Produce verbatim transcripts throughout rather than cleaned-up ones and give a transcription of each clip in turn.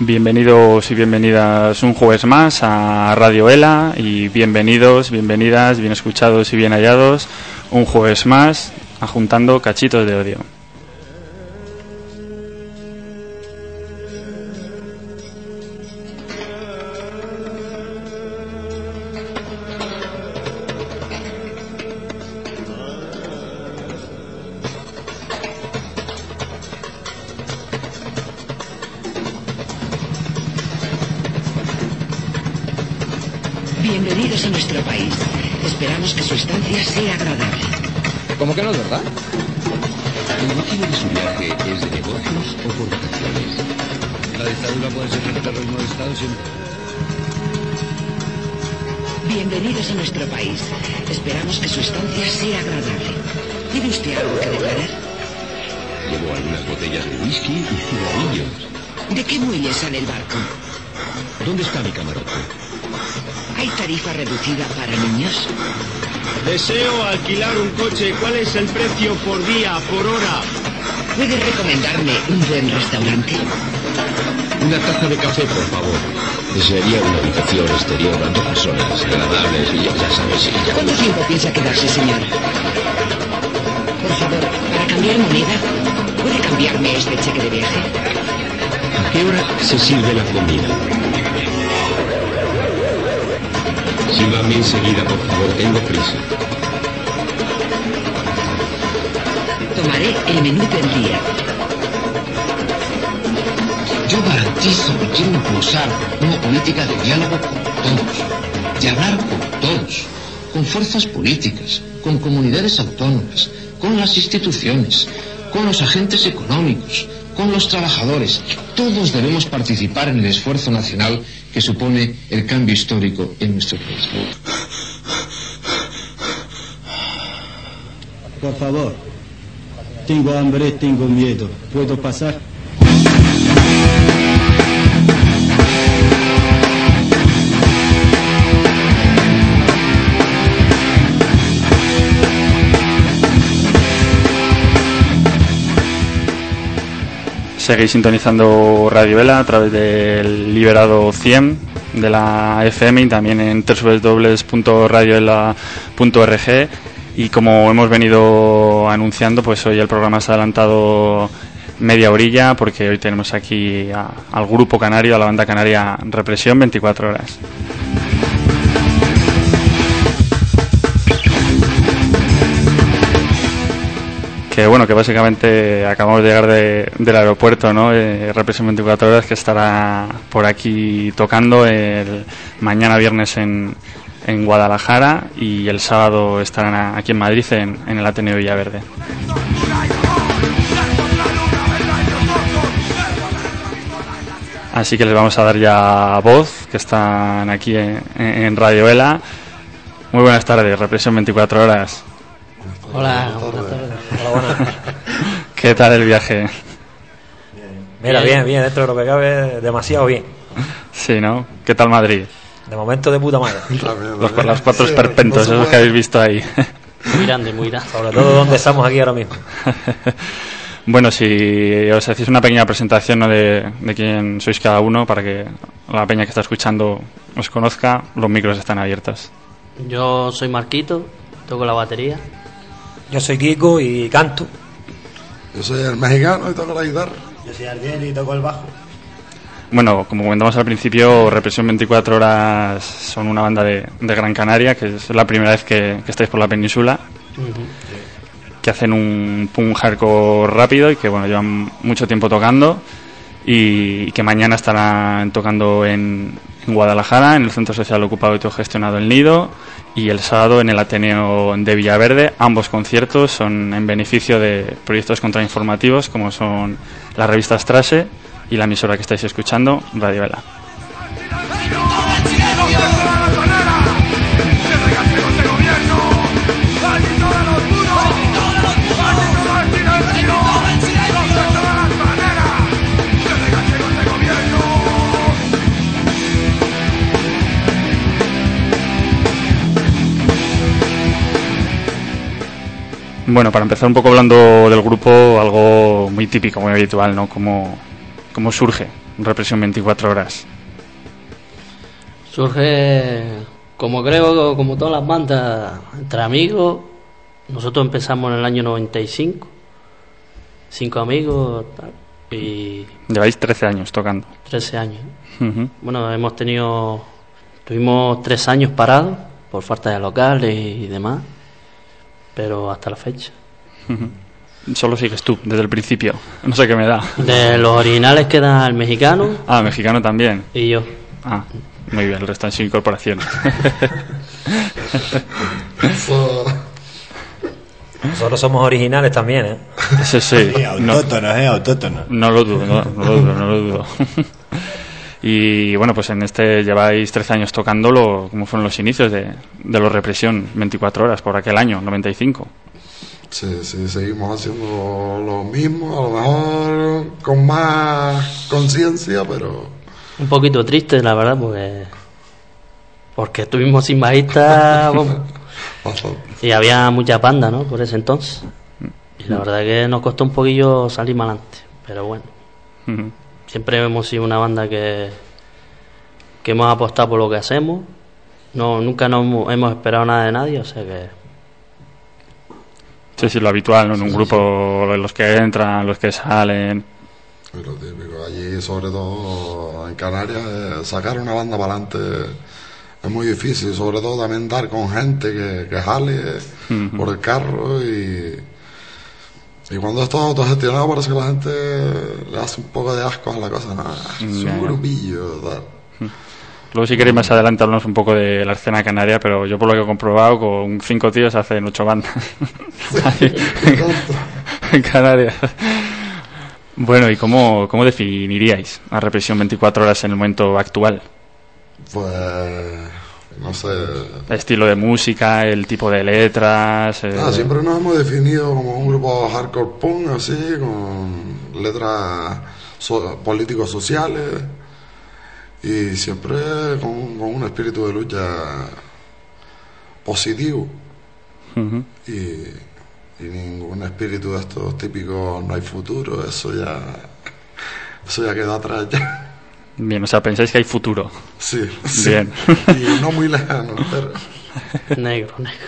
Bienvenidos y bienvenidas un jueves más a Radio Ela y bienvenidos, bienvenidas, bien escuchados y bien hallados un jueves más a Juntando Cachitos de Odio. Bienvenidos a nuestro país. Esperamos que su estancia sea agradable. ¿Cómo que no es verdad? ¿El motivo de su viaje es de negocios o por vacaciones? La dictadura puede ser el terrorismo de Estado siempre. Bienvenidos a nuestro país. Esperamos que su estancia sea agradable. ¿Tiene usted algo que declarar? Llevo algunas botellas de whisky y cigarrillos. ¿De qué muelle sale el barco? ¿Dónde está mi camarote? ¿Hay tarifa reducida para niños? Deseo alquilar un coche. ¿Cuál es el precio por día, por hora? ¿Puede recomendarme un buen restaurante? Una taza de café, por favor. Desearía una habitación exterior a dos personas agradables y ya, ya sabes, y ya... ¿Cuánto tiempo piensa quedarse, señor? Por favor, para cambiar moneda, ¿puede cambiarme este cheque de viaje? ¿A qué hora se sirve la comida? Sírvame enseguida, por favor, tengo prisa. Tomaré el menú del día. Yo garantizo que quiero impulsar una política de diálogo con todos, de hablar con todos, con fuerzas políticas, con comunidades autónomas, con las instituciones, con los agentes económicos, con los trabajadores. Todos debemos participar en el esfuerzo nacional que supone el cambio histórico en nuestro país. Por favor, tengo hambre, tengo miedo. ¿Puedo pasar? Seguís sintonizando Radio Ela a través del Liberado cien de la F M y también en doble u doble u doble u punto radio ela punto org. Y como hemos venido anunciando, pues hoy el programa se ha adelantado media horilla porque hoy tenemos aquí a, al grupo canario, a la banda canaria Represión veinticuatro horas. Que bueno, que básicamente acabamos de llegar de, del aeropuerto, ¿no? Eh, Represión veinticuatro horas, que estará por aquí tocando el mañana viernes en, en Guadalajara y el sábado estarán aquí en Madrid en, en el Ateneo Villaverde. Así que les vamos a dar ya voz, que están aquí en, en Radio Ela. Muy buenas tardes, Represión veinticuatro horas. Hola, buenas tardes. Hola, buenas. ¿Qué tal el viaje? Mira, bien, bien, dentro de lo que cabe, demasiado bien. Sí, ¿no? ¿Qué tal Madrid? De momento de puta madre. Los, los cuatro esperpentos, esos que habéis visto ahí. Muy grande, muy grande. Sobre todo donde estamos aquí ahora mismo. Bueno, si os hacéis una pequeña presentación, ¿no?, de, de quién sois cada uno, para que la peña que está escuchando os conozca, los micros están abiertos. Yo soy Marquito, toco la batería. Yo soy Kiko y canto. Yo soy el mexicano y toco la guitarra. Yo soy Ariel y toco el bajo. Bueno, como comentamos al principio, Represión veinticuatro horas son una banda de, de Gran Canaria, que es la primera vez que, que estáis por la península, uh-huh. que hacen un punk hardcore rápido y que bueno llevan mucho tiempo tocando y, y que mañana estarán tocando en, en Guadalajara, en el Centro Social Ocupado y Autogestionado El Nido, y el sábado en el Ateneo de Villaverde. Ambos conciertos son en beneficio de proyectos contrainformativos como son las revistas Trase y la emisora que estáis escuchando, Radio Ela. Bueno, para empezar un poco hablando del grupo, algo muy típico, muy habitual, ¿no? ¿Cómo, cómo surge Represión veinticuatro horas? Surge, como creo, como todas las bandas, entre amigos. Nosotros empezamos en el año noventa y cinco, cinco amigos, tal, y... Lleváis trece años tocando. trece años. Uh-huh. Bueno, hemos tenido... Tuvimos tres años parados por falta de locales y demás, pero hasta la fecha. Uh-huh. Solo sigues tú, desde el principio. No sé qué me da. De los originales queda el mexicano. Ah, mexicano también. Y yo. Ah, muy bien, el resto han sido incorporaciones. Nosotros somos originales también, ¿eh? Sí, sí. Sí, autóctonos, no, eh, autóctonos. No lo dudo, no, no lo dudo, no lo dudo. Y bueno, pues en este lleváis trece años tocándolo. ¿Cómo fueron los inicios de, de los Represión veinticuatro horas por aquel año, noventa y cinco? Sí, sí, seguimos haciendo lo mismo, a lo mejor con más conciencia, pero... Un poquito triste, la verdad, porque... Porque estuvimos sin bajista, vamos. Y había muchas bandas, ¿no? Por ese entonces. Y la verdad que nos costó un poquillo salir más adelante. Pero bueno. Uh-huh. Siempre hemos sido una banda que... Que hemos apostado por lo que hacemos. No, nunca nos hemos, hemos esperado nada de nadie, o sea que... Sí, sí, lo habitual, ¿no? En un sí, grupo, sí. Los que entran, los que salen. Y lo típico, allí sobre todo en Canarias, eh, sacar una banda para adelante es muy difícil, sobre todo también dar con gente que, que jale uh-huh. por el carro y, y cuando es todo autogestionado parece que la gente le hace un poco de asco a la cosa, ¿no? Es un grupillo, tal. Luego si queréis más adelante hablamos un poco de la escena canaria, pero yo por lo que he comprobado con cinco tíos hacen ocho bandas sí, en Canarias. Bueno, ¿y cómo, cómo definiríais la Represión veinticuatro horas en el momento actual? Pues no sé, el estilo de música, el tipo de letras. Eh... Ah, siempre nos hemos definido como un grupo hardcore punk, así, con letras so- políticos sociales. Y siempre con, con un espíritu de lucha positivo. Uh-huh. Y, y ningún espíritu de estos típicos no hay futuro, eso ya eso ya queda atrás ya. Bien, o sea, pensáis que hay futuro. Sí, sí. Bien. Y no muy lejano, pero... Negro, negro.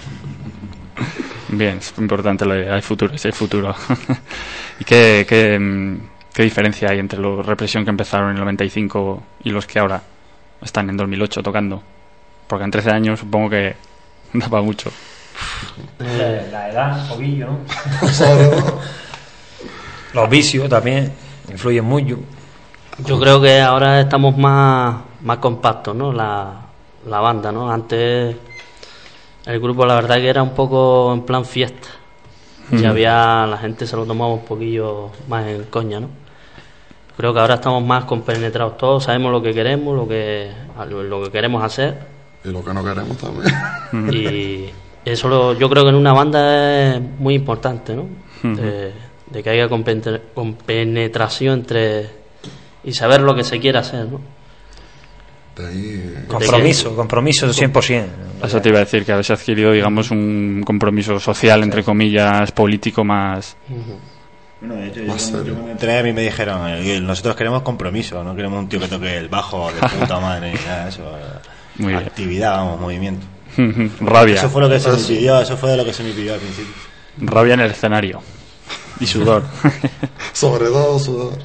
Bien, es importante lo de hay futuro, sí hay futuro. ¿Y qué... qué ¿Qué diferencia hay entre los Represión que empezaron en el noventa y cinco y los que ahora están en dos mil ocho tocando? Porque en trece años supongo que da para mucho. Eh, la edad, un poquillo, ¿no? Los vicios también influyen mucho. Yo creo que ahora estamos más, más compactos, ¿no? La, la banda, ¿no? Antes el grupo la verdad que era un poco en plan fiesta. Mm. Ya había, la gente se lo tomaba un poquillo más en coña, ¿no? Creo que ahora estamos más compenetrados todos, sabemos lo que queremos, lo que lo que queremos hacer. Y lo que no queremos también. Y eso lo, yo creo que en una banda es muy importante, ¿no? De, de que haya compenetración entre... y saber lo que se quiere hacer, ¿no? De ahí... Compromiso, que, compromiso cien por ciento. Eso te iba a decir, que habéis adquirido, digamos, un compromiso social, entre comillas, político más... Uh-huh. Bueno, de hecho, yo cuando, yo cuando entré a mí me dijeron, nosotros queremos compromiso, no queremos un tío que toque el bajo de puta madre ni nada, eso. Muy actividad, bien. Vamos, movimiento. Rabia. Eso fue lo que se me pidió, eso fue de lo que se me pidió al principio. Rabia en el escenario. Y sudor. Sobre todo sudor.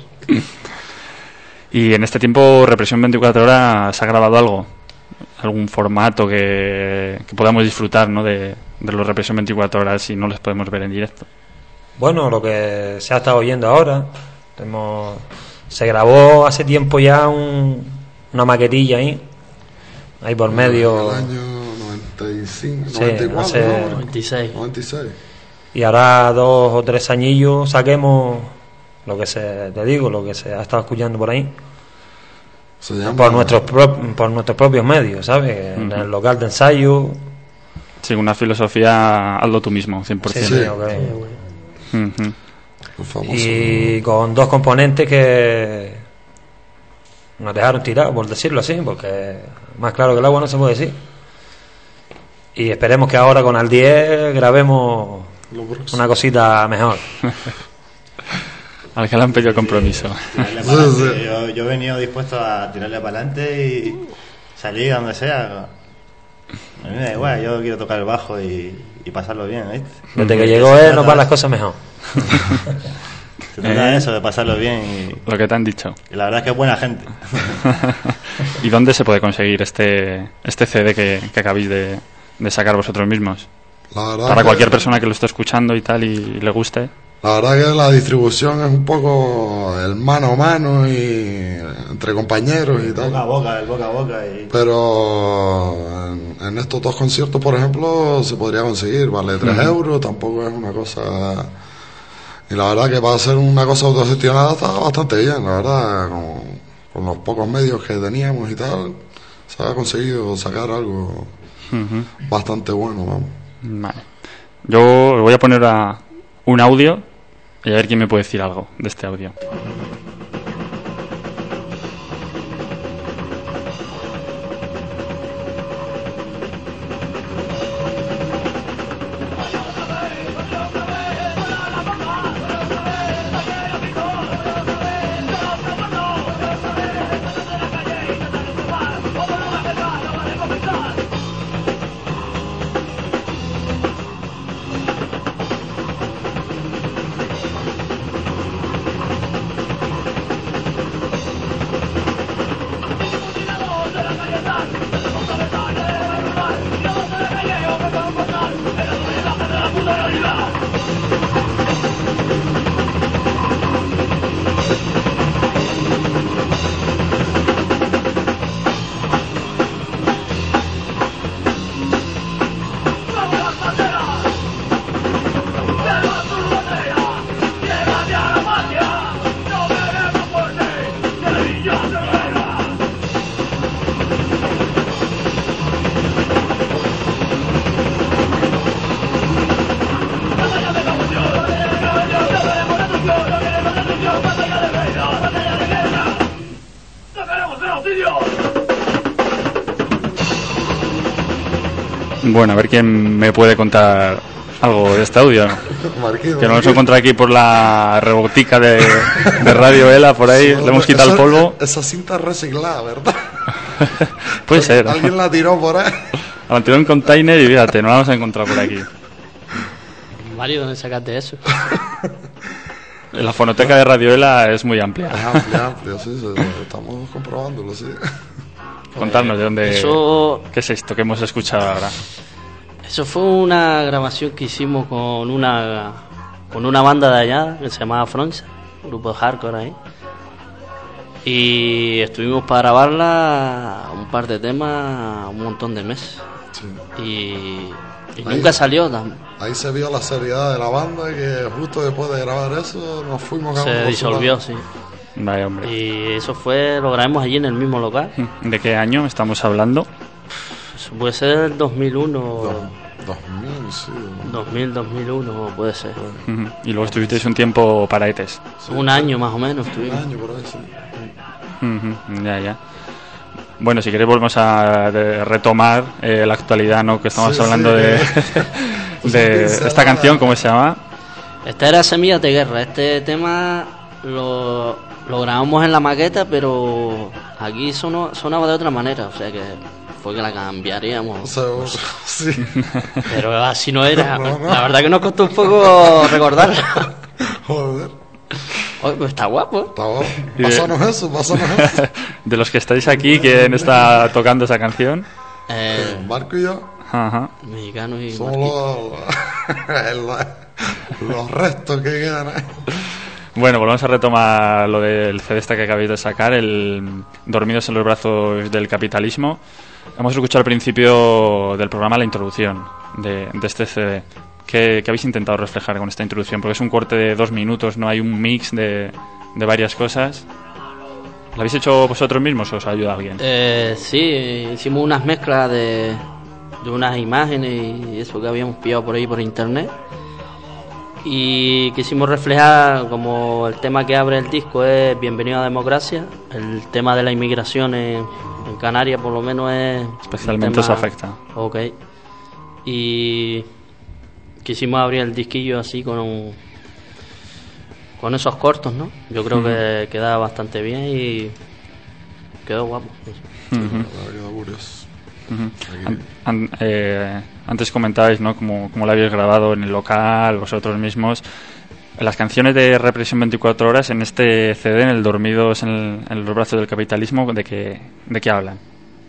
Y en este tiempo, Represión veinticuatro horas, ¿se ha grabado algo? ¿Algún formato que, que podamos disfrutar, ¿no? de, de los Represión veinticuatro horas si no les podemos ver en directo? Bueno, lo que se ha estado oyendo ahora, tenemos, se grabó hace tiempo ya un, una maquetilla ahí, ahí por medio. En el año noventa y cinco, sí, noventa y cuatro, hace, ¿no? noventa y seis. noventa y seis. Y ahora dos o tres añillos saquemos lo que se, te digo, lo que se ha estado escuchando por ahí. Se llama... Por nuestros pro, por nuestros propios medios, ¿sabes? Uh-huh. En el local de ensayo. Sí, una filosofía, hazlo tú mismo, cien por ciento. Sí, sí, okay. Sí, bueno. Uh-huh. Y con dos componentes que nos dejaron tirados, por decirlo así, porque más claro que el agua no se puede decir. Y esperemos que ahora con el diez grabemos una cosita mejor. Al que le han pedido compromiso. Sí, sí. Yo, yo he venido dispuesto a tirarle para adelante y salir donde sea. A mí me da igual, yo quiero tocar el bajo y, y pasarlo bien, ¿viste? Desde que llegó él nos van las cosas mejor. Se trata de eso, de pasarlo bien y... Lo que te han dicho. Y la verdad es que es buena gente. ¿Y dónde se puede conseguir este este C D que, que acabáis de, de sacar vosotros mismos? La verdad Para que, cualquier persona que lo esté escuchando y tal y, y le guste. La verdad que la distribución es un poco el mano a mano y entre compañeros y tal. Boca a boca, el boca a boca. Y... Pero en, en estos dos conciertos, por ejemplo, se podría conseguir. Vale tres uh-huh. euros, tampoco es una cosa... Y la verdad que para hacer una cosa autogestionada está bastante bien, la verdad, con, con los pocos medios que teníamos y tal, se ha conseguido sacar algo uh-huh. bastante bueno, vamos. Vale. Yo voy a poner a un audio y a ver quién me puede decir algo de este audio. Bueno, a ver quién me puede contar algo de este audio. Marquito, que nos hemos encontrado aquí por la rebotica de, de Radio Ela, por ahí, sí, le hemos quitado esa, el polvo. Esa cinta reciclada, ¿verdad? Puede ser. Alguien la tiró por ahí. La tiró en container y fíjate, no la vamos a encontrar por aquí. Mario, ¿dónde sacaste eso? La fonoteca de Radio Ela es muy amplia. Es amplia, amplia, sí, sí, estamos comprobándolo, sí. Contarnos de dónde... Eso... ¿Qué es esto que hemos escuchado ahora? Eso fue una grabación que hicimos con una con una banda de allá que se llamaba Fronza, un grupo de hardcore ahí. Y estuvimos para grabarla un par de temas, un montón de meses. Sí. Y, y ahí, nunca salió tan... Ahí se vio la seriedad de la banda, que justo después de grabar eso nos fuimos a Se disolvió, sí. Vaya, hombre. Y eso fue, lo grabamos allí en el mismo local. ¿De qué año estamos hablando? Eso puede ser el dos mil uno. dos mil, sí. dos mil, dos mil uno puede ser. Uh-huh. Y luego estuvisteis un tiempo para E T E S. Sí, un año más o menos estuvimos. Un año por ahí, sí. Uh-huh. Ya, ya. Bueno, si queréis volvemos a de retomar eh, la actualidad, ¿no? Que estamos sí, hablando sí. de, de esta canción, ¿cómo se llama? Esta era Semillas de Guerra. Este tema lo, lo grabamos en la maqueta, pero aquí sonó, sonaba de otra manera, o sea que fue que la cambiaríamos. O sea, sí. Pero así no era. No, no. La verdad que nos costó un poco recordarla. Joder. Oye, pues está guapo. Está guapo. Pásanos eso, pásanos eso. De los que estáis aquí, ¿quién está tocando esa canción? Eh, Marco y yo. Ajá. Mexicanos y somos los, los restos que quedan ahí. Bueno, volvemos a retomar lo del C D este que acabáis de sacar, el Dormidos en los brazos del capitalismo. Hemos escuchado al principio del programa la introducción de, de este C D. ¿Qué, ¿Qué habéis intentado reflejar con esta introducción? Porque es un corte de dos minutos, no hay un mix de, de varias cosas. ¿Lo habéis hecho vosotros mismos o os ayuda alguien? Eh, sí, hicimos unas mezclas de, de unas imágenes y eso que habíamos pillado por ahí por internet. Y quisimos reflejar, como el tema que abre el disco es Bienvenido a Democracia, el tema de la inmigración en, en Canarias por lo menos es... Especialmente os afecta. Ok. Y quisimos abrir el disquillo así con un, con esos cortos, ¿no? Yo creo uh-huh. que queda bastante bien y quedó guapo. Sí, uh-huh. Quedó curioso. Uh-huh. An, an, eh, antes comentabais, ¿no? Como, como lo habéis grabado en el local, vosotros mismos. Las canciones de Represión veinticuatro horas en este C D, en el Dormidos en, el, en los brazos del capitalismo, ¿de qué, de qué hablan?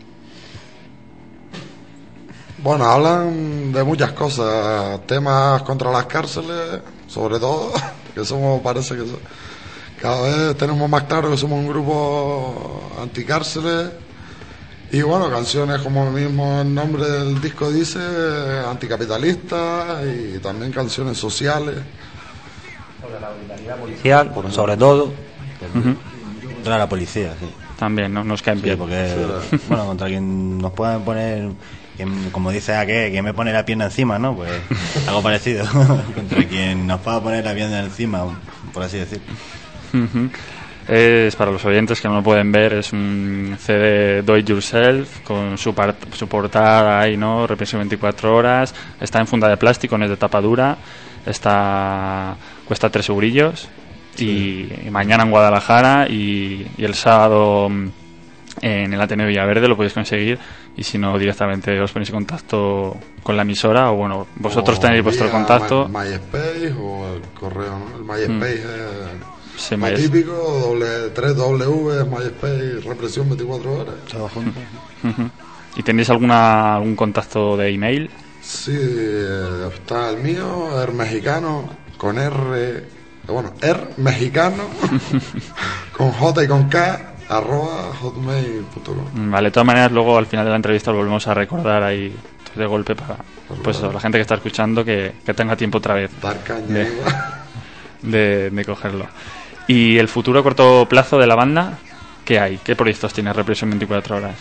Bueno, hablan de muchas cosas, temas contra las cárceles, sobre todo, que somos, parece que cada vez tenemos más claro que somos un grupo anticárceles. Y bueno, canciones como el mismo el nombre del disco dice, anticapitalistas, y también canciones sociales. Sobre la brutalidad policial, sobre todo. Uh-huh. Contra la policía, sí. También, ¿no? Nos caen sí, bien. Porque, sí. Bueno, contra quien nos puedan poner, quien, como dice a qué, quien me pone la pierna encima, ¿no? Pues algo parecido. Contra quien nos pueda poner la pierna encima, por así decir. Uh-huh. Es, para los oyentes que no lo pueden ver, es un C D Do It Yourself con su, part- su portada ahí, ¿no? Represión veinticuatro horas. Está en funda de plástico, no es de tapa dura. Está, cuesta tres eurillos. Sí. Y, y mañana en Guadalajara y, y el sábado en el Ateneo Villaverde lo podéis conseguir. Y si no, directamente os ponéis en contacto con la emisora, o bueno, vosotros o tenéis vuestro contacto. My, MySpace o el correo, ¿no? El MySpace mm. es sí, muy típico, doble, tres W, MySpace, Represión veinticuatro horas. Todo junto. Uh-huh. ¿Y tenéis alguna algún contacto de email? Sí, está el mío, er mexicano, con R, bueno, er mexicano, con J y con K, arroba hotmail punto com. Vale, de todas maneras, luego al final de la entrevista lo volvemos a recordar ahí de golpe para pues eso, la gente que está escuchando que, que tenga tiempo otra vez dar caña de, de, de cogerlo. ¿Y el futuro a corto plazo de la banda? ¿Qué hay? ¿Qué proyectos tiene Represión veinticuatro horas?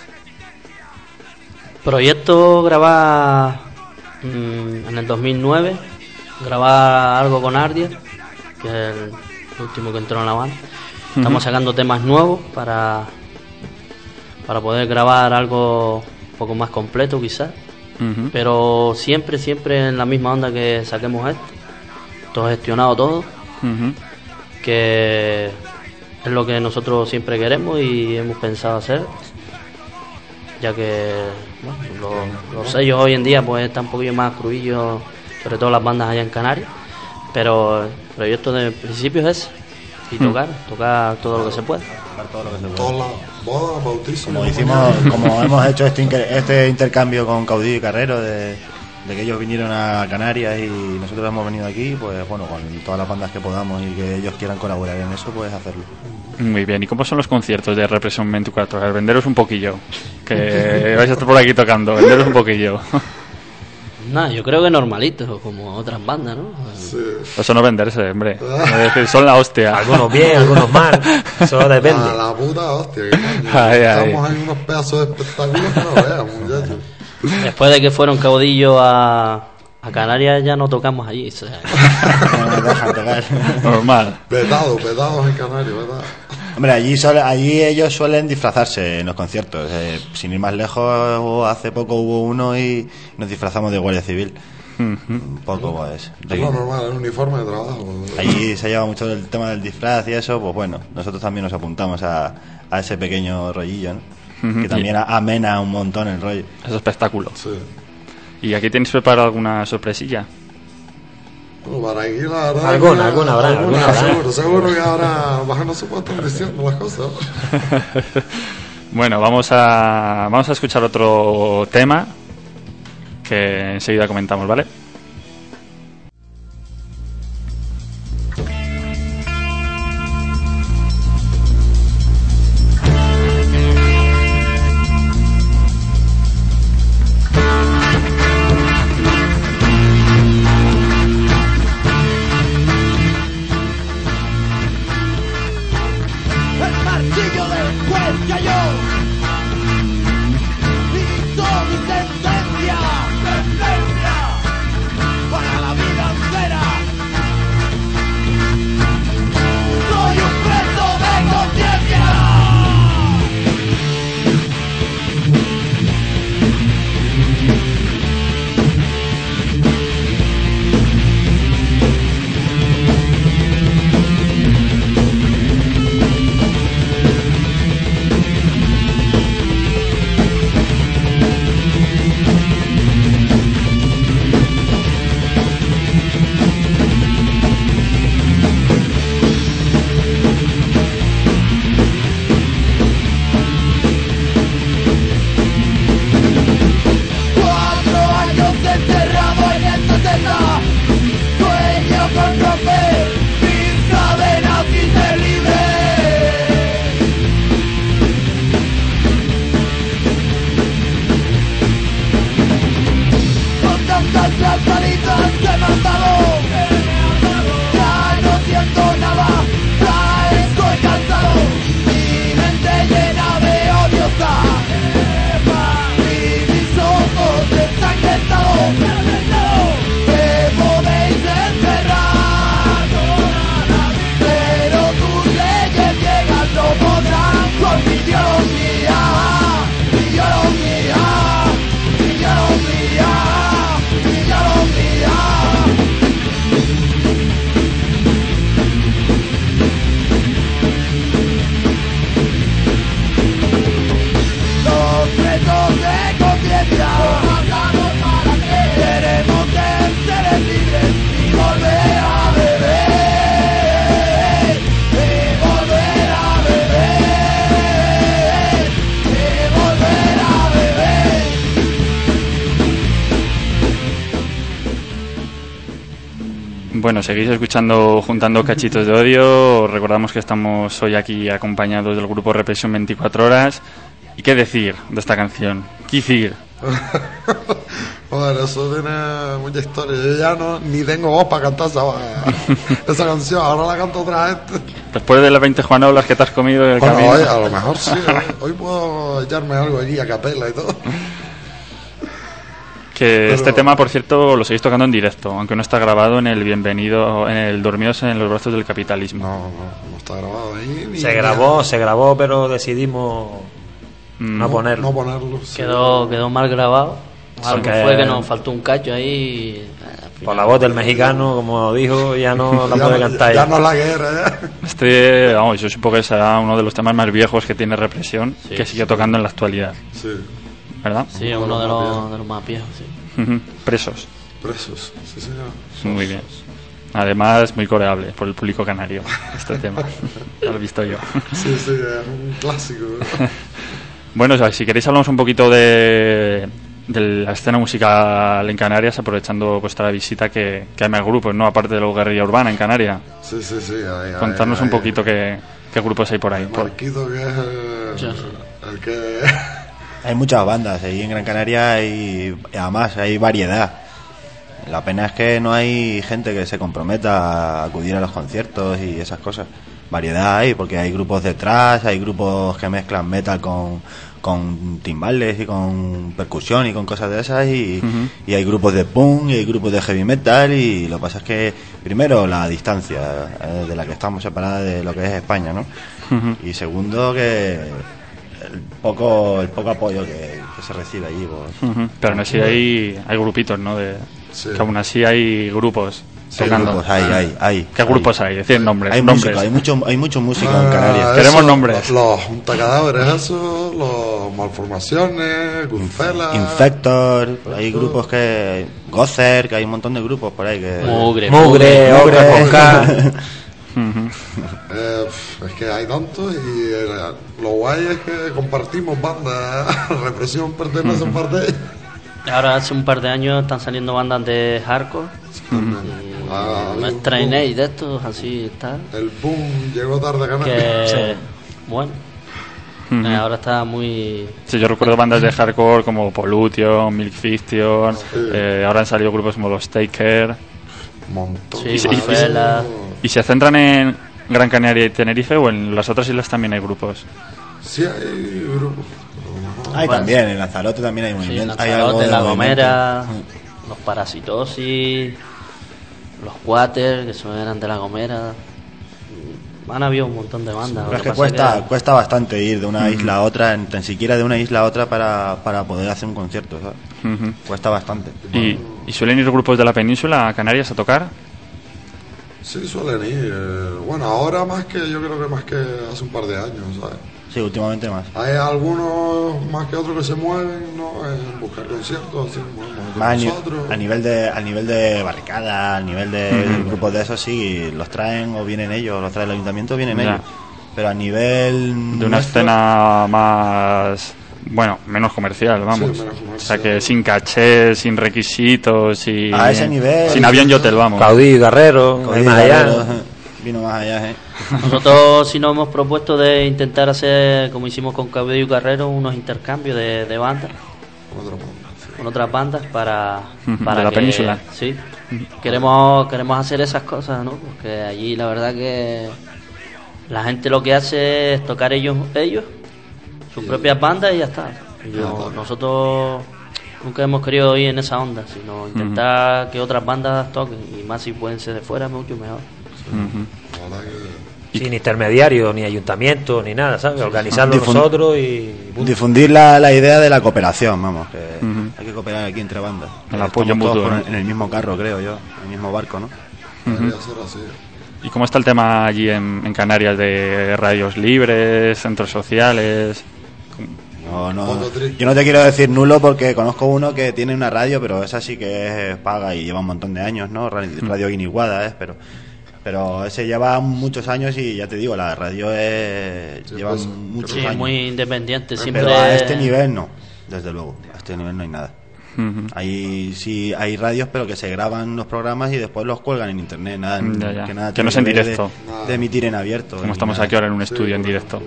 Proyecto grabar mmm, en el dos mil nueve, grabar algo con Ardier, que es el último que entró en la banda. Estamos uh-huh. sacando temas nuevos para para poder grabar algo un poco más completo quizás, uh-huh. pero siempre, siempre en la misma onda que saquemos esto, todo gestionado todo, uh-huh. que es lo que nosotros siempre queremos y hemos pensado hacer, ya que bueno, los, los sellos hoy en día pues están un poquillo más cruillos, sobre todo las bandas allá en Canarias, pero el proyecto de principio es ese, y tocar, mm. tocar todo lo que se puede. Tocar todo lo que se puede. Todas las bodas, bautizos. Como hicimos, como hemos hecho este, inter, este intercambio con Caudillo y Carrero de, de que ellos vinieron a Canarias y nosotros hemos venido aquí, pues bueno, con todas las bandas que podamos y que ellos quieran colaborar en eso, pues hacerlo. Muy bien, ¿y cómo son los conciertos de Represión veinticuatro horas? Venderos un poquillo, que vais a estar por aquí tocando, venderos un poquillo. Nada, yo creo que normalito, como otras bandas, ¿no? Sí. Eso no venderse, hombre. Es decir, son la hostia. Algunos bien, algunos mal. Eso depende. La, la puta hostia. Ay, Estamos ay. en unos pedazos de espectáculos que no veamos, muchachos. Después de que fueron Caudillo a, a Canarias, ya no tocamos allí. O sea, no dejan tocar. Normal. Petados, petados en Canarias, ¿verdad? Hombre, allí, suele, allí ellos suelen disfrazarse en los conciertos. Eh, sin ir más lejos, hace poco hubo uno y nos disfrazamos de Guardia Civil. Uh-huh. Un poco, pues. Es lo normal, el uniforme de trabajo. Allí se lleva mucho el tema del disfraz y eso, pues bueno, nosotros también nos apuntamos a, a ese pequeño rollillo, ¿no? Uh-huh. Que también sí. amena un montón el rollo. Es espectáculo. Sí. ¿Y aquí tenéis preparado alguna sorpresilla? Bueno, para aquí la verdad. Alguna, alguna habrá. Alguna, alguna seguro, seguro que ahora bajando su puesto diciendo las cosas. Bueno, vamos a, vamos a escuchar otro tema que enseguida comentamos, ¿vale? Bueno, seguís escuchando Juntando Cachitos de Odio. Os recordamos que estamos hoy aquí acompañados del grupo Represión veinticuatro horas. ¿Y qué decir de esta canción? ¿Qué decir? Bueno, eso tiene mucha historia. Yo ya no ni tengo voz para cantar esa, esa canción. Ahora la canto otra gente. Después de las veinte juanolas que te has comido en el Bueno, camino. hoy, a lo mejor sí. Hoy, hoy puedo echarme algo aquí a capela y todo. Que Pero... este tema, por cierto, lo seguís tocando en directo, aunque no está grabado en el Bienvenido, en el Dormidos en los Brazos del Capitalismo. No, no, no está grabado ahí. Ni, se grabó, se grabó, pero decidimos mm, no ponerlo. No ponerlo. Sí. Quedó, quedó mal grabado. Algo Porque fue que nos faltó un cacho ahí. Por la voz del mexicano, como dijo, ya no la ya puede no, cantar. Ya, ya no la guerra, ya. Este, vamos, yo supongo que será uno de los temas más viejos que tiene Represión, Sí, que sigue sí. tocando en la actualidad. Sí. ¿Verdad? Sí, uno de los, de los más viejos, sí. Ujú. Presos. Presos, sí señor. Muy bien. Además, muy coreable por el público canario, este tema. Ya lo he visto yo. Sí, sí, es un clásico. Bueno, o sea, si queréis hablamos un poquito de, de la escena musical en Canarias, aprovechando vuestra visita, que, que hay más grupos, ¿no? Aparte de la guerrilla urbana en Canarias. Sí, sí, sí. Hay, Contarnos hay, un poquito qué, qué grupos hay por ahí. Por... Marquito, que es el, el que... Hay muchas bandas ahí en Gran Canaria y además hay variedad. La pena es que no hay gente que se comprometa a acudir a los conciertos y esas cosas. Variedad hay, porque hay grupos de thrash, hay grupos que mezclan metal con, con timbales y con percusión y con cosas de esas, y, uh-huh. y hay grupos de punk y hay grupos de heavy metal, y lo que pasa es que primero la distancia eh, de la que estamos separadas de lo que es España, ¿no? Uh-huh. Y segundo que el poco el poco apoyo que, que se recibe allí. Pues, uh-huh. Pero aún así hay, hay grupitos, ¿no? De, sí. Que aún así hay grupos. Sí, grupos, hay, hay, hay. ¿Qué hay. grupos hay? Decir nombres. Hay nombres. música, hay mucho, hay mucho música ah, en Canarias. Queremos nombres. Los juntacadáveres, eso, los malformaciones, Gunfela. Infector, hay grupos que. Gozer, que hay un montón de grupos por ahí que. Mugre, Mugre, Ogre, con K. eh, es que hay tantos, y eh, lo guay es que compartimos bandas. Represión pertenece a un par de ellas. Ahora hace un par de años están saliendo bandas de hardcore. Uh-huh. Ah, Strainade de estos, así tal. El boom llegó tarde a Canarias. Que, sí. Bueno, uh-huh. eh, ahora está muy... Sí, yo recuerdo bandas de hardcore como Pollution, Milk Fiction, sí. eh, ahora han salido grupos como los Taker. Montón. Sí, y, y, y, ¿Y se centran en Gran Canaria y Tenerife o en las otras islas también hay grupos? Sí, hay grupos. Hay bueno, también, en Lanzarote también hay movimiento. Sí, hay algo de La Gomera, movimiento. Los Parasitosis, los Quater, que son eran de La Gomera. Han habido un montón de bandas. Pero es que cuesta, que... cuesta bastante ir de una uh-huh. isla a otra, ni siquiera de una isla a otra para, para poder hacer un concierto, ¿sabes? Uh-huh. Cuesta bastante. ¿Y, ¿Y suelen ir grupos de la península a Canarias a tocar? Sí, suelen ir. Bueno, ahora más que, yo creo que más que hace un par de años, ¿sabes? Sí, últimamente más. Hay algunos más que otros que se mueven, ¿no? En buscar conciertos, así, bueno, más nosotros. A nivel de, a nivel de barricada, a nivel de uh-huh. grupos de esos, sí, los traen o vienen ellos, los trae el ayuntamiento, vienen ya. ellos. Pero a nivel de una nuestro, escena más, bueno, menos comercial, vamos. Sí, menos comercial. O sea que sin caché, sin requisitos, sin, a ese nivel, sin avión y hotel, vamos. Caudillo y Guerrero, Caudillo más Guerrero, allá. Vino más allá, ¿eh? Nosotros sí nos hemos propuesto de intentar hacer, como hicimos con Caudillo y Guerrero, unos intercambios de, de bandas con otras bandas para, para de la que, península. Sí, queremos queremos hacer esas cosas, ¿no? Porque allí la verdad que la gente lo que hace es tocar ellos ellos sus propias bandas y ya está. Y yo, nosotros nunca hemos querido ir en esa onda, sino intentar uh-huh. que otras bandas toquen, y más si pueden ser de fuera, mucho mejor. Uh-huh. Sin intermediarios, ni ayuntamiento, ni nada, ¿sabes? Organizarlo Difund- nosotros y... Difundir la, la idea de la cooperación, vamos, que uh-huh. hay que cooperar aquí entre bandas. El apoyo mutuo, ¿no? En el mismo carro, creo yo, en el mismo barco, ¿no? Uh-huh. Ser así. ¿Y cómo está el tema allí en, en Canarias de radios libres, centros sociales? No, no, yo no te quiero decir nulo porque conozco uno que tiene una radio, pero esa sí que es paga y lleva un montón de años, ¿no? Radio Guiniguada, ¿eh? Pero... Pero ese lleva muchos años y ya te digo, la radio es, sí, lleva pues, muchos sí, años. Muy independiente, siempre. Pero a este nivel no, desde luego, a este nivel no hay nada. Uh-huh. Ahí sí hay radios, pero que se graban los programas y después los cuelgan en internet. Nada, ya, ya. Que, nada que no es en directo. De, de emitir en abierto. Como estamos nada. Aquí ahora en un estudio sí, en directo.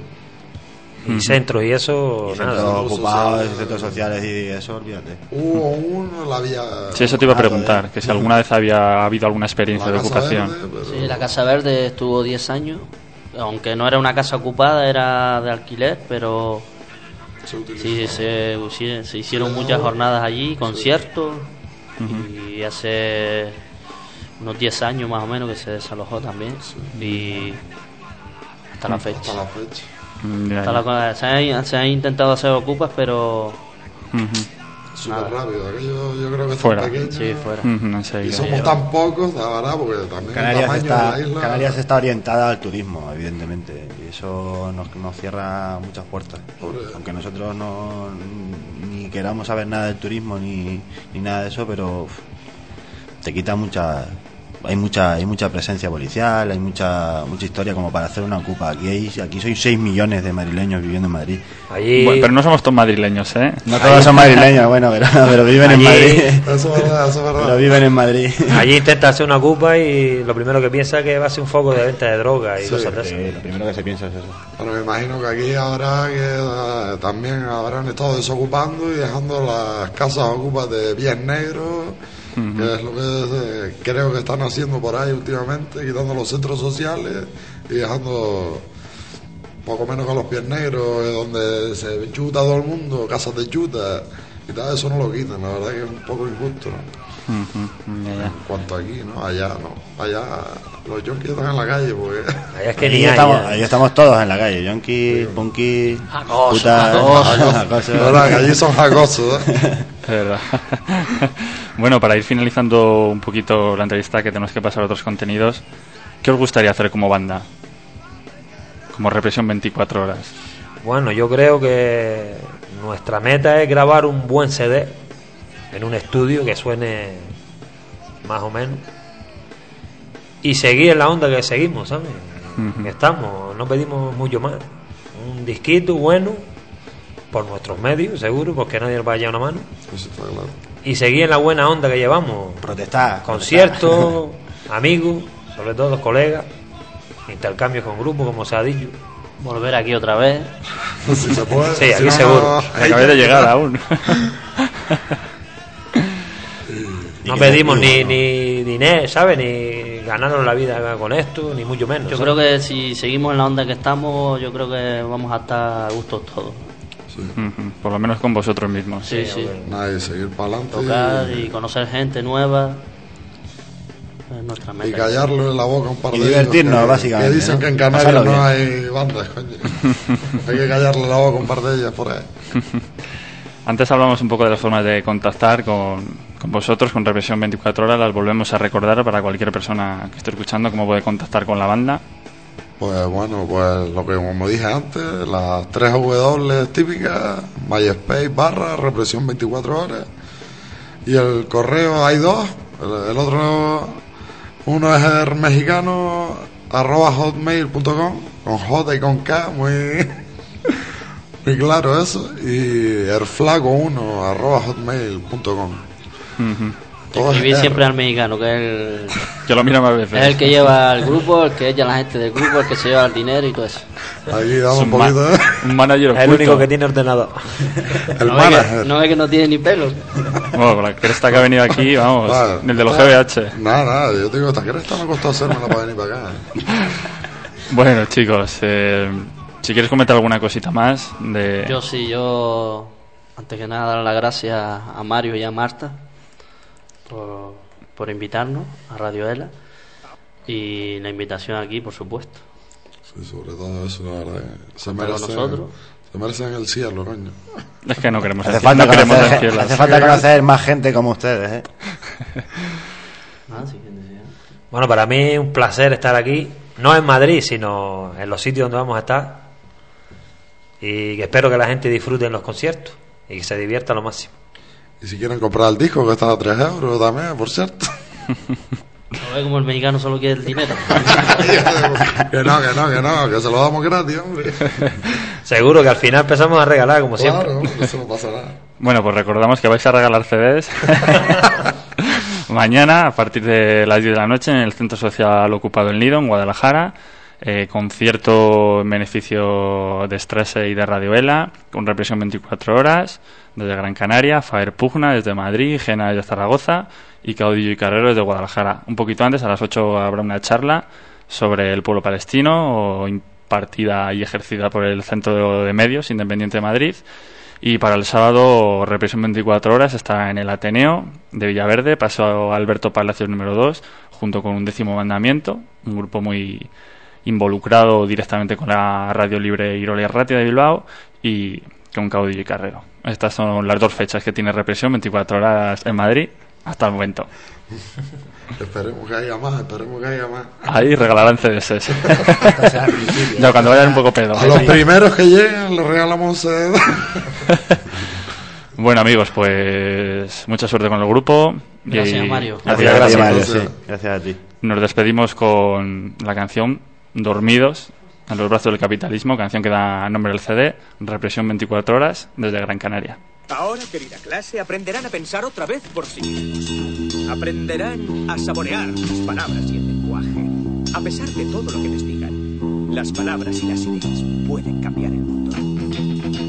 Y uh-huh. centros y eso, y centros nada. Ocupados, centros sociales y eso, olvídate. Hubo uno, la había. Sí, eso te iba a preguntar, que si alguna vez había habido alguna experiencia de ocupación. Verde, pero... Sí, la Casa Verde estuvo diez años, aunque no era una casa ocupada, era de alquiler, pero sí, se, se hicieron muchas jornadas allí, conciertos, uh-huh. y hace unos diez años más o menos que se desalojó también, sí. y hasta la fecha. Hasta la fecha. Ya, ya. La, se, han, se han intentado hacer ocupas, pero uh-huh. súper rápido, aquello yo creo que fuera. Pequeño, sí, fuera. Uh-huh, y somos tan pocos, la verdad, porque también Canarias, el está, de la isla... Canarias está orientada al turismo, evidentemente, y eso nos, nos cierra muchas puertas. Pobre. Aunque nosotros no ni queramos saber nada del turismo ni, ni nada de eso, pero uf, te quita mucha... Hay mucha hay mucha presencia policial, hay mucha mucha historia como para hacer una ocupa. Aquí hay, aquí soy seis millones de madrileños viviendo en Madrid. Allí... Bueno, pero no somos todos madrileños, ¿eh? No todos son madrileños, bueno, pero, pero viven allí... en Madrid. Eso es verdad, eso es verdad. Pero viven en Madrid. Allí intenta hacer una ocupa y lo primero que piensa es que va a ser un foco de venta de droga y sí, cosas de eso. Sí, lo primero que se piensa es eso. Bueno, me imagino que aquí habrá que uh, también habrán estado desocupando y dejando las casas ocupas de pies negros. Uh-huh. Que es lo que eh, creo que están haciendo por ahí últimamente, quitando los centros sociales y dejando poco menos que los pies negros, eh, donde se chuta todo el mundo, casas de chuta y tal, eso no lo quitan, la verdad que es un poco injusto, ¿no? Uh-huh. Yeah, yeah. En cuanto aquí, ¿no? Allá no, allá los yonkis están en la calle porque... Allá es que ahí, ni estamos, hay, ahí estamos todos en la calle, yonkis, sí. punky, jacoso, puta, jacoso. jacoso. Verdad, que allí son jacosos, ¿eh? Es verdad. Bueno, para ir finalizando un poquito la entrevista, que tenemos que pasar a otros contenidos, ¿qué os gustaría hacer como banda? Como Represión veinticuatro horas. Bueno, yo creo que nuestra meta es grabar un buen C D en un estudio que suene más o menos y seguir en la onda que seguimos, ¿sabes? Uh-huh. Que estamos, no pedimos mucho más. Un disquito bueno por nuestros medios, seguro, porque nadie nos va a echar una mano. Eso está claro. Y seguir en la buena onda que llevamos. Protestar. Conciertos, amigos, sobre todo colegas, intercambios con grupos, como se ha dicho. Volver aquí otra vez. Si se puede. Sí, aquí si no, seguro. No, acabé de llegar aún. No pedimos ni, ni dinero, ¿sabes? Ni ganarnos la vida con esto, ni mucho menos. Yo ¿sabes? creo que si seguimos en la onda que estamos, yo creo que vamos a estar a gustos todos. Sí. Uh-huh. Por lo menos con vosotros mismos. Sí, sí. Nada, y seguir para adelante. Tocar y... y conocer gente nueva. Es nuestra meta. Y callarlo en la boca un par de y divertirnos, que, básicamente. Que dicen, ¿no?, que en Canarias no bien. Hay bandas, coño. Hay que callarle la boca un par de ellas por ahí. Antes hablamos un poco de las formas de contactar con, con vosotros, con Represión veinticuatro horas. Las volvemos a recordar para cualquier persona que esté escuchando cómo puede contactar con la banda. Pues bueno, pues lo que como dije antes, las tres W típicas, MySpace barra Represión veinticuatro horas, y el correo hay dos, el, el otro, uno es el mexicano arroba hotmail punto com, con J y con K, muy, muy claro eso, y el flaco uno arroba hotmail punto com. Uh-huh. Escribir siempre al mexicano, que es el, que lo mira más veces. Es el que lleva el grupo, el que echa a la gente del grupo, el que se lleva el dinero y todo eso. Aquí damos un poquito ma- un manager oculto. Es el único que tiene ordenador. El no, manager. Es que, no es que no tiene ni pelo. Bueno, con la cresta que ha venido aquí, vamos, vale, el de los G B H. Nada, nada, yo te digo, esta cresta me costó hacérmela para venir para acá. Bueno, chicos, eh, si quieres comentar alguna cosita más de... Yo sí, yo antes que nada dar las gracias a Mario y a Marta por, por invitarnos a Radio Ela y la invitación aquí, por supuesto. Sí, sobre todo eso, la verdad. Se Contar con merecen, nosotros. se merecen el cielo, coño. Es que no queremos hace el falta, no queremos conocer, el cielo. hace falta conocer más gente como ustedes, ¿eh? Ah, sí, sí. Bueno, para mí es un placer estar aquí, no en Madrid, sino en los sitios donde vamos a estar, y que espero que la gente disfrute en los conciertos y que se divierta lo máximo. Y si quieren comprar el disco, que está a tres euros también, por cierto. No ve como el mexicano solo quiere el dinero. Que no, que no, que no, que se lo damos gratis, hombre. Seguro que al final empezamos a regalar, como Claro, siempre. hombre, eso no pasa nada. Bueno, pues recordamos que vais a regalar C Ds mañana a partir de las diez de la noche en el Centro Social Ocupado El Nido, en Guadalajara. Eh, concierto en beneficio de Stresse y de Radio Ela, con represión veinticuatro horas, desde Gran Canaria, Faer Pugna desde Madrid, Gena desde Zaragoza y Caudillo y Carrero desde Guadalajara. Un poquito antes, a las ocho, habrá una charla sobre el pueblo palestino, o impartida y ejercida por el Centro de Medios Independiente de Madrid. Y para el sábado, represión veinticuatro horas, está en el Ateneo de Villaverde, Paso Alberto Palacios número dos, junto con un décimo mandamiento, un grupo muy involucrado directamente con la Radio Libre Irola Ratia de Bilbao y con Caudillo y Carrero. Estas son las dos fechas que tiene represión, veinticuatro horas en Madrid, hasta el momento. Esperemos que haya más, esperemos que haya más. Ahí regalarán C Ds. Ya, cuando vayan un poco pedo. A los primeros que lleguen les regalamos C D. Bueno, amigos, pues mucha suerte con el grupo. Gracias, y... Mario. Gracias, gracias, Mario, sí. Gracias a ti. Nos despedimos con la canción Dormidos en los brazos del capitalismo, canción que da nombre al C D, represión veinticuatro horas desde Gran Canaria. Ahora, querida clase, aprenderán a pensar otra vez por sí mismos. Aprenderán a saborear las palabras y el lenguaje. A pesar de todo lo que les digan, las palabras y las ideas pueden cambiar el mundo.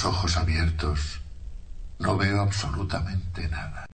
ojos abiertos no veo absolutamente nada.